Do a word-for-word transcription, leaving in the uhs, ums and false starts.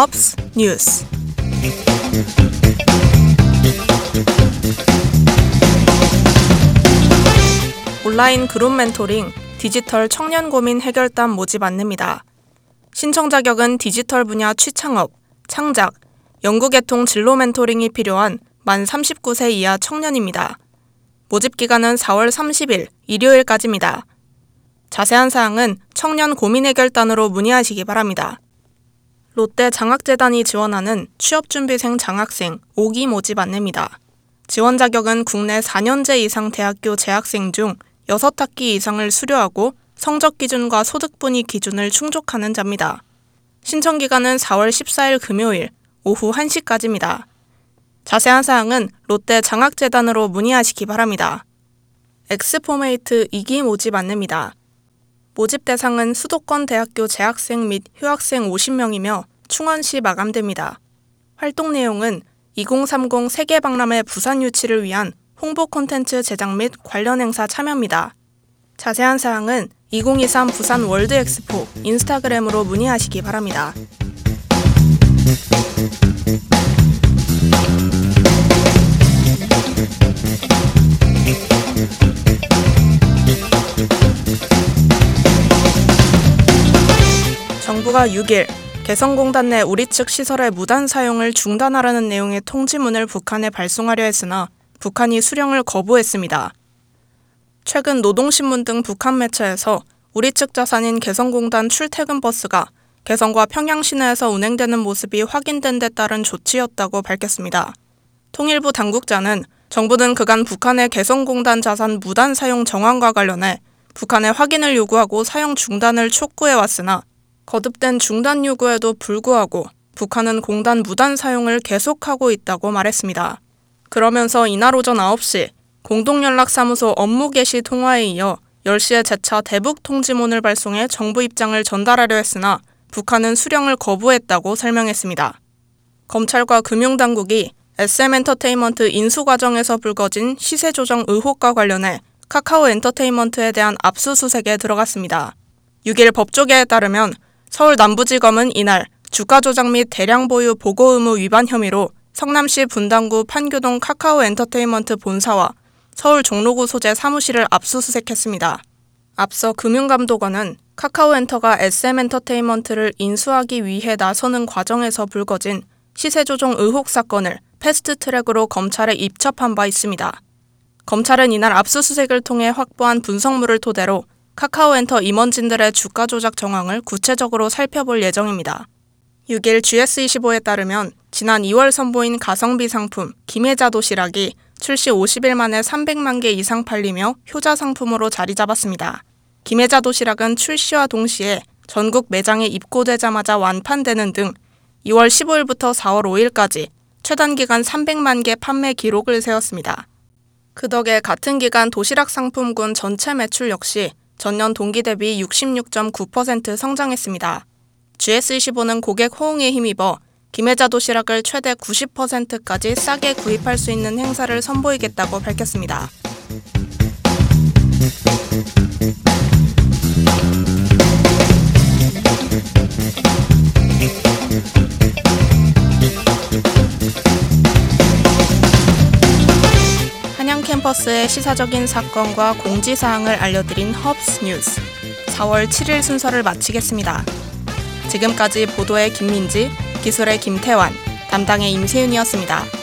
헙스 뉴스. 온라인 그룹 멘토링 디지털 청년 고민 해결단 모집 안내입니다. 신청 자격은 디지털 분야 취창업, 창작, 연구 개통 진로 멘토링이 필요한 만 삼십구 세 이하 청년입니다. 모집 기간은 사월 삼십일 일요일까지입니다. 자세한 사항은 청년 고민 해결단으로 문의하시기 바랍니다. 롯데 장학재단이 지원하는 취업준비생 장학생 오 기 모집 안내입니다. 지원 자격은 국내 사 년제 이상 대학교 재학생 중 여섯 학기 이상을 수료하고 성적 기준과 소득 분위 기준을 충족하는 자입니다. 신청 기간은 사월 십사일 금요일 오후 한 시까지입니다. 자세한 사항은 롯데 장학재단으로 문의하시기 바랍니다. 엑스포메이트 이 기 모집 안내입니다. 모집 대상은 수도권 대학교 재학생 및 휴학생 오십 명이며 충원시 마감됩니다. 활동 내용은 이공삼공 세계박람회 부산 유치를 위한 홍보 콘텐츠 제작 및 관련 행사 참여입니다. 자세한 사항은 이공이삼 부산 월드 엑스포 인스타그램으로 문의하시기 바랍니다. 정부가 육 일 개성공단 내 우리 측 시설의 무단 사용을 중단하라는 내용의 통지문을 북한에 발송하려 했으나 북한이 수령을 거부했습니다. 최근 노동신문 등 북한 매체에서 우리 측 자산인 개성공단 출퇴근 버스가 개성과 평양 시내에서 운행되는 모습이 확인된 데 따른 조치였다고 밝혔습니다. 통일부 당국자는 정부는 그간 북한의 개성공단 자산 무단 사용 정황과 관련해 북한의 확인을 요구하고 사용 중단을 촉구해왔으나 거듭된 중단 요구에도 불구하고 북한은 공단 무단 사용을 계속하고 있다고 말했습니다. 그러면서 이날 오전 아홉 시 공동연락사무소 업무 개시 통화에 이어 열 시에 재차 대북 통지문을 발송해 정부 입장을 전달하려 했으나 북한은 수령을 거부했다고 설명했습니다. 검찰과 금융당국이 에스엠엔터테인먼트 인수 과정에서 불거진 시세 조정 의혹과 관련해 카카오 엔터테인먼트에 대한 압수수색에 들어갔습니다. 육 일 법조계에 따르면 서울 남부지검은 이날 주가 조작 및 대량 보유 보고 의무 위반 혐의로 성남시 분당구 판교동 카카오 엔터테인먼트 본사와 서울 종로구 소재 사무실을 압수수색했습니다. 앞서 금융감독원은 카카오엔터가 에스엠엔터테인먼트를 인수하기 위해 나서는 과정에서 불거진 시세조정 의혹 사건을 패스트트랙으로 검찰에 입첩한 바 있습니다. 검찰은 이날 압수수색을 통해 확보한 분석물을 토대로 카카오엔터 임원진들의 주가 조작 정황을 구체적으로 살펴볼 예정입니다. 육 일 지에스 이십오에 따르면 지난 이월 선보인 가성비 상품 김혜자 도시락이 출시 오십 일 만에 삼백만 개 이상 팔리며 효자 상품으로 자리 잡았습니다. 김혜자 도시락은 출시와 동시에 전국 매장에 입고되자마자 완판되는 등 이월 십오일부터 사월 오일까지 최단기간 삼백만 개 판매 기록을 세웠습니다. 그 덕에 같은 기간 도시락 상품군 전체 매출 역시 전년 동기 대비 육십육 점 구 퍼센트 성장했습니다. 지에스 이십오는 고객 호응에 힘입어 김혜자 도시락을 최대 구십 퍼센트까지 싸게 구입할 수 있는 행사를 선보이겠다고 밝혔습니다. 한양 캠퍼스의 시사적인 사건과 공지사항을 알려드린 헙스 뉴스 사월 칠일 순서를 마치겠습니다. 지금까지 보도의 김민지, 기술의 김태환, 담당의 임세윤이었습니다.